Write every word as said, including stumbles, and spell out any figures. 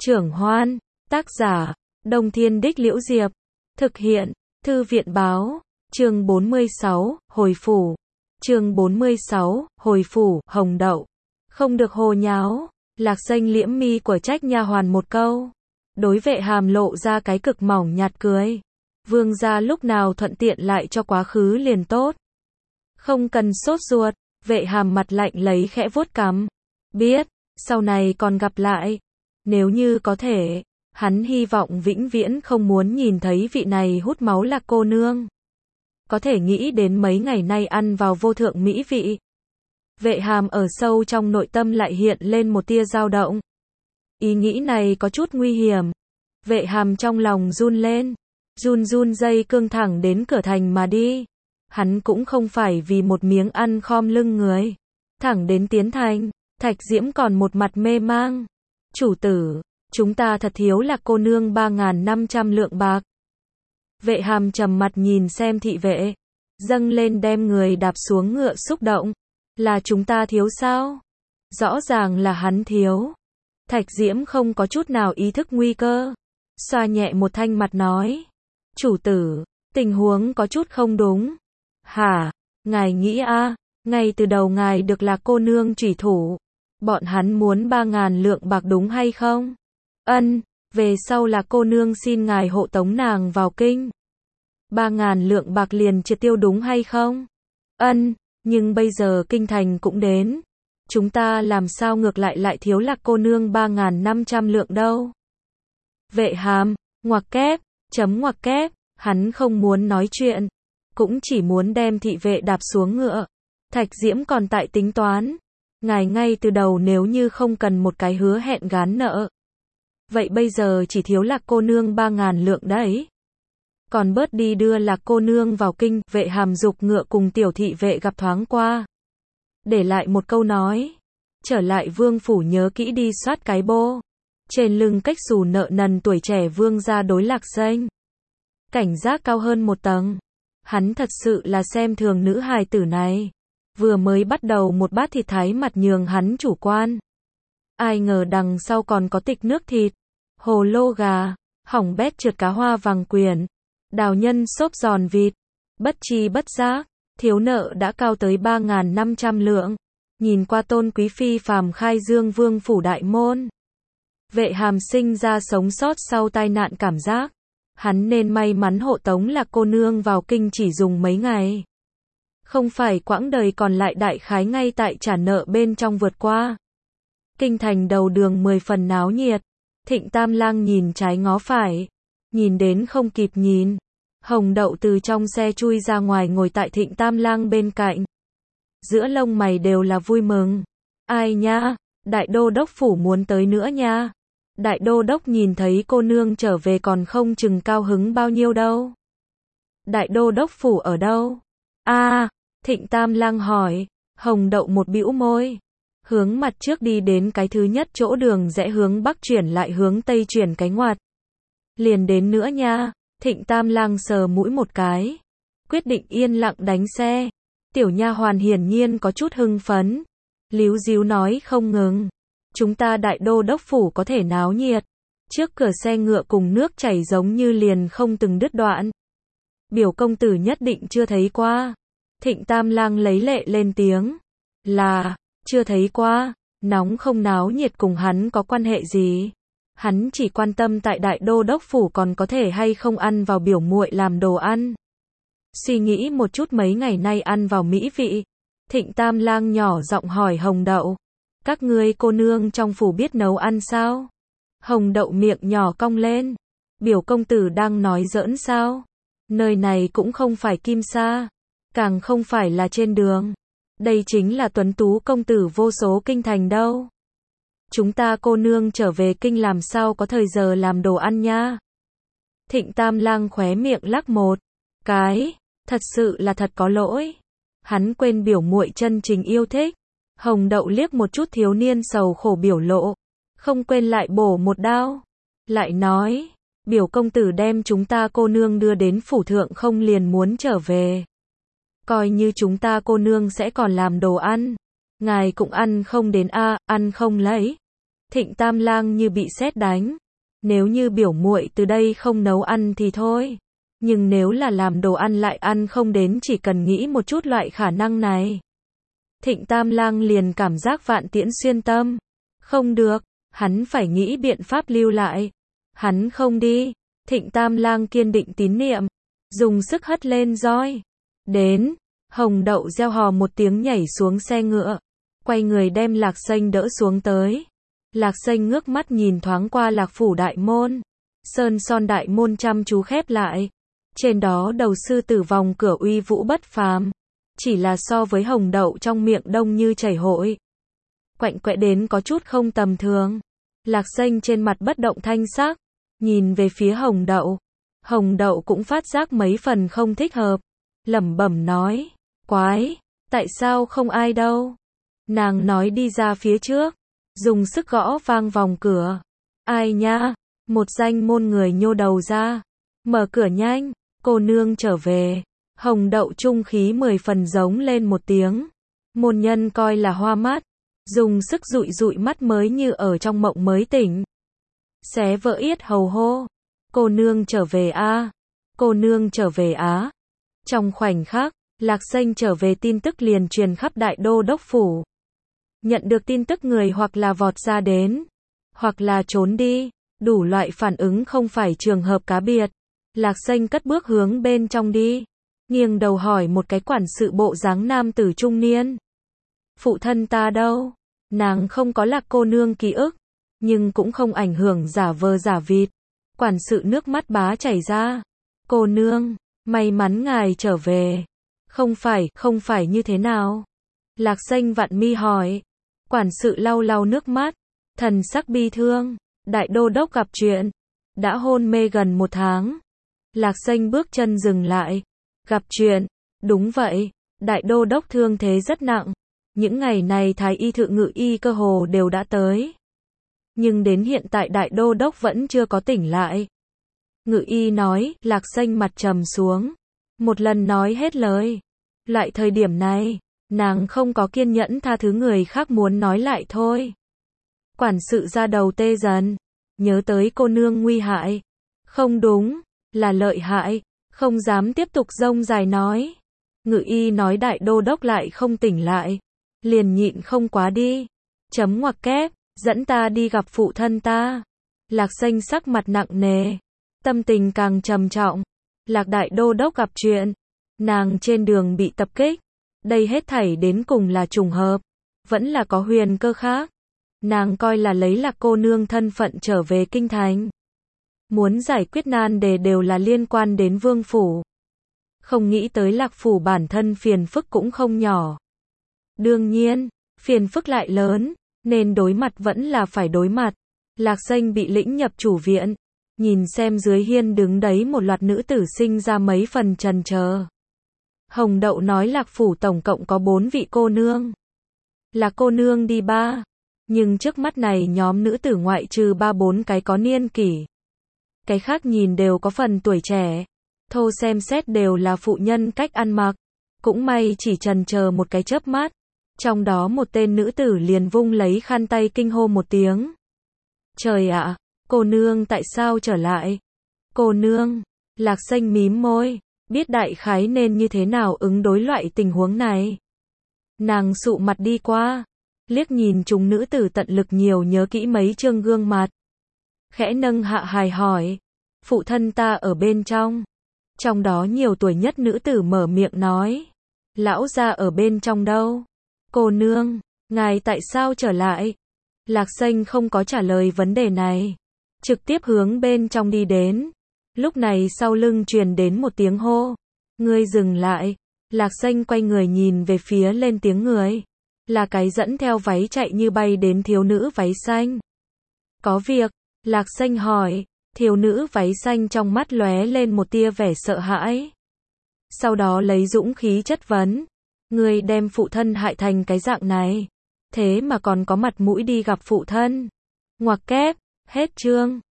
Trưởng Hoan, tác giả, Đông Thiên Đích Liễu Diệp, thực hiện, Thư viện Báo, chương bốn mươi sáu, hồi phủ, chương bốn mươi sáu, hồi phủ, Hồng Đậu, không được hồ nháo, Lạc Danh liễm mi của trách nha hoàn một câu, đối Vệ Hàm lộ ra cái cực mỏng nhạt cười, vương gia lúc nào thuận tiện lại cho quá khứ liền tốt, không cần sốt ruột. Vệ Hàm mặt lạnh lấy khẽ vuốt cằm, biết, sau này còn gặp lại, nếu như có thể, hắn hy vọng vĩnh viễn không muốn nhìn thấy vị này hút máu Lạc cô nương. Có thể nghĩ đến mấy ngày nay ăn vào vô thượng mỹ vị. Vệ Hàm ở sâu trong nội tâm lại hiện lên một tia dao động. Ý nghĩ này có chút nguy hiểm. Vệ Hàm trong lòng run lên, run run dây cương thẳng đến cửa thành mà đi. Hắn cũng không phải vì một miếng ăn khom lưng người. Thẳng đến tiến thành, Thạch Diễm còn một mặt mê mang. Chủ tử, chúng ta thật thiếu Lạc cô nương ba nghìn năm trăm lượng bạc. Vệ Hàm trầm mặt nhìn xem thị vệ, dâng lên đem người đạp xuống ngựa xúc động. Là chúng ta thiếu sao? Rõ ràng là hắn thiếu. Thạch Diễm không có chút nào ý thức nguy cơ. Xoa nhẹ một thanh mặt nói. Chủ tử, tình huống có chút không đúng. Hả? Ngài nghĩ a? À, ngay từ đầu ngài được Lạc cô nương trùy thủ. Bọn hắn muốn ba ngàn lượng bạc đúng hay không? Ân, về sau Lạc cô nương xin ngài hộ tống nàng vào kinh. Ba ngàn lượng bạc liền triệt tiêu đúng hay không? Ân, nhưng bây giờ kinh thành cũng đến. Chúng ta làm sao ngược lại lại thiếu Lạc cô nương ba nghìn năm trăm lượng đâu? Vệ Hàm, ngoặc kép, chấm ngoặc kép, hắn không muốn nói chuyện. Cũng chỉ muốn đem thị vệ đạp xuống ngựa. Thạch Diễm còn tại tính toán. Ngài ngay từ đầu nếu như không cần một cái hứa hẹn gán nợ. Vậy bây giờ chỉ thiếu Lạc cô nương ba ngàn lượng đấy. Còn bớt đi đưa Lạc cô nương vào kinh. Vệ Hàm dục ngựa cùng tiểu thị vệ gặp thoáng qua. Để lại một câu nói. Trở lại vương phủ nhớ kỹ đi soát cái bô. Trên lưng cách xù nợ nần tuổi trẻ vương gia đối Lạc Danh. Cảnh giác cao hơn một tầng. Hắn thật sự là xem thường nữ hài tử này. Vừa mới bắt đầu một bát thịt thái mặt nhường hắn chủ quan. Ai ngờ đằng sau còn có tịch nước thịt, hồ lô gà, hỏng bét trượt cá hoa vàng quyển, đào nhân xốp giòn vịt. Bất chi bất giác, thiếu nợ đã cao tới ba nghìn năm trăm lượng. Nhìn qua tôn quý phi phàm khai dương vương phủ đại môn. Vệ Hàm sinh ra sống sót sau tai nạn cảm giác. Hắn nên may mắn hộ tống Lạc cô nương vào kinh chỉ dùng mấy ngày. Không phải quãng đời còn lại đại khái ngay tại trả nợ bên trong vượt qua. Kinh thành đầu đường mười phần náo nhiệt. Thịnh Tam Lang nhìn trái ngó phải. Nhìn đến không kịp nhìn. Hồng Đậu từ trong xe chui ra ngoài ngồi tại Thịnh Tam Lang bên cạnh. Giữa lông mày đều là vui mừng. Ai nha, đại đô đốc phủ muốn tới nữa nha. Đại đô đốc nhìn thấy cô nương trở về còn không chừng cao hứng bao nhiêu đâu. Đại đô đốc phủ ở đâu? A, à, Thịnh Tam Lang hỏi. Hồng Đậu một bĩu môi. Hướng mặt trước đi đến cái thứ nhất chỗ đường rẽ hướng bắc chuyển lại hướng tây chuyển cái ngoặt. Liền đến nữa nha. Thịnh Tam Lang sờ mũi một cái. Quyết định yên lặng đánh xe. Tiểu nha hoàn hiển nhiên có chút hưng phấn. Líu díu nói không ngừng. Chúng ta đại đô đốc phủ có thể náo nhiệt. Trước cửa xe ngựa cùng nước chảy giống như liền không từng đứt đoạn. Biểu công tử nhất định chưa thấy qua. Thịnh Tam Lang lấy lệ lên tiếng. Là, chưa thấy qua, nóng không náo nhiệt cùng hắn có quan hệ gì. Hắn chỉ quan tâm tại đại đô đốc phủ còn có thể hay không ăn vào biểu muội làm đồ ăn. Suy nghĩ một chút mấy ngày nay ăn vào mỹ vị. Thịnh Tam Lang nhỏ giọng hỏi Hồng Đậu. Các ngươi cô nương trong phủ biết nấu ăn sao? Hồng Đậu miệng nhỏ cong lên. Biểu công tử đang nói giỡn sao? Nơi này cũng không phải Kim Sa. Càng không phải là trên đường. Đây chính là tuấn tú công tử vô số kinh thành đâu. Chúng ta cô nương trở về kinh làm sao có thời giờ làm đồ ăn nha. Thịnh Tam Lang khóe miệng lắc một cái. Thật sự là thật có lỗi. Hắn quên biểu muội chân chính yêu thích. Hồng Đậu liếc một chút thiếu niên sầu khổ biểu lộ. Không quên lại bổ một đao. Lại nói. Biểu công tử đem chúng ta cô nương đưa đến phủ thượng không liền muốn trở về. Coi như chúng ta cô nương sẽ còn làm đồ ăn. Ngài cũng ăn không đến a, à, ăn không lấy. Thịnh Tam Lang như bị sét đánh. Nếu như biểu muội từ đây không nấu ăn thì thôi. Nhưng nếu là làm đồ ăn lại ăn không đến, chỉ cần nghĩ một chút loại khả năng này. Thịnh Tam Lang liền cảm giác vạn tiễn xuyên tâm. Không được, hắn phải nghĩ biện pháp lưu lại. Hắn không đi. Thịnh Tam Lang kiên định tín niệm, dùng sức hất lên roi. Đến, Hồng Đậu reo hò một tiếng nhảy xuống xe ngựa, quay người đem Lạc Sênh đỡ xuống tới. Lạc Sênh ngước mắt nhìn thoáng qua Lạc phủ đại môn. Sơn son đại môn chăm chú khép lại. Trên đó đầu sư tử vòng cửa uy vũ bất phàm. Chỉ là so với Hồng Đậu trong miệng đông như chảy hội. Quạnh quẽ đến có chút không tầm thường. Lạc Sênh trên mặt bất động thanh sắc, nhìn về phía Hồng Đậu. Hồng Đậu cũng phát giác mấy phần không thích hợp. Lẩm bẩm nói, quái, tại sao không ai đâu. Nàng nói đi ra phía trước, dùng sức gõ vang vòng cửa. Ai nha, một danh môn người nhô đầu ra. Mở cửa nhanh, cô nương trở về. Hồng Đậu trung khí mười phần giống lên một tiếng. Môn nhân coi là hoa mắt, dùng sức dụi dụi mắt mới như ở trong mộng mới tỉnh. Xé vỡ yết hầu hô, cô nương trở về a, cô nương trở về á. Trong khoảnh khắc, Lạc Sênh trở về tin tức liền truyền khắp đại đô đốc phủ. Nhận được tin tức người hoặc là vọt ra đến, hoặc là trốn đi, đủ loại phản ứng không phải trường hợp cá biệt. Lạc Sênh cất bước hướng bên trong đi, nghiêng đầu hỏi một cái quản sự bộ dáng nam tử trung niên. Phụ thân ta đâu? Nàng không có Lạc cô nương ký ức, nhưng cũng không ảnh hưởng giả vờ giả vịt. Quản sự nước mắt bá chảy ra. Cô nương, may mắn ngài trở về. Không phải, không phải như thế nào? Lạc Sênh vặn mi hỏi. Quản sự lau lau nước mắt, thần sắc bi thương. Đại đô đốc gặp chuyện, đã hôn mê gần một tháng. Lạc Sênh bước chân dừng lại. Gặp chuyện, đúng vậy, đại đô đốc thương thế rất nặng. Những ngày này thái y thượng ngự y cơ hồ đều đã tới. Nhưng đến hiện tại đại đô đốc vẫn chưa có tỉnh lại. Ngự y nói, Lạc Sênh mặt trầm xuống. Một lần nói hết lời. Lại thời điểm này, nàng không có kiên nhẫn tha thứ người khác muốn nói lại thôi. Quản sự ra đầu tê dần. Nhớ tới cô nương nguy hại. Không đúng, là lợi hại. Không dám tiếp tục rông dài nói. Ngự y nói đại đô đốc lại không tỉnh lại. Liền nhịn không quá đi. Chấm ngoặc kép, dẫn ta đi gặp phụ thân ta. Lạc Sênh sắc mặt nặng nề. Tâm tình càng trầm trọng. Lạc đại đô đốc gặp chuyện. Nàng trên đường bị tập kích. Đây hết thảy đến cùng là trùng hợp. Vẫn là có huyền cơ khác. Nàng coi là lấy Lạc cô nương thân phận trở về kinh thành. Muốn giải quyết nan đề đều là liên quan đến vương phủ. Không nghĩ tới Lạc phủ bản thân phiền phức cũng không nhỏ. Đương nhiên, phiền phức lại lớn, nên đối mặt vẫn là phải đối mặt. Lạc Sênh bị lĩnh nhập chủ viện. Nhìn xem dưới hiên đứng đấy một loạt nữ tử sinh ra mấy phần trần chờ. Hồng Đậu nói Lạc phủ tổng cộng có bốn vị cô nương. Là cô nương đi ba. Nhưng trước mắt này nhóm nữ tử ngoại trừ ba bốn cái có niên kỷ. Cái khác nhìn đều có phần tuổi trẻ. Thô xem xét đều là phụ nhân cách ăn mặc. Cũng may chỉ trần chờ một cái chớp mắt. Trong đó một tên nữ tử liền vung lấy khăn tay kinh hô một tiếng. Trời ạ, cô nương tại sao trở lại? Cô nương, Lạc Sênh mím môi, biết đại khái nên như thế nào ứng đối loại tình huống này. Nàng sụ mặt đi qua, liếc nhìn chúng nữ tử tận lực nhiều nhớ kỹ mấy chương gương mặt. Khẽ nâng hạ hài hỏi, phụ thân ta ở bên trong. Trong đó nhiều tuổi nhất nữ tử mở miệng nói, lão gia ở bên trong đâu? Cô nương, ngài tại sao trở lại? Lạc Sênh không có trả lời vấn đề này, trực tiếp hướng bên trong đi đến. Lúc này sau lưng truyền đến một tiếng hô, ngươi dừng lại. Lạc Sênh quay người nhìn về phía lên tiếng người, là cái dẫn theo váy chạy như bay đến thiếu nữ váy xanh. Có việc? Lạc Sênh hỏi. Thiếu nữ váy xanh trong mắt lóe lên một tia vẻ sợ hãi. Sau đó lấy dũng khí chất vấn, ngươi đem phụ thân hại thành cái dạng này, thế mà còn có mặt mũi đi gặp phụ thân. Ngoặc kép, hết chương.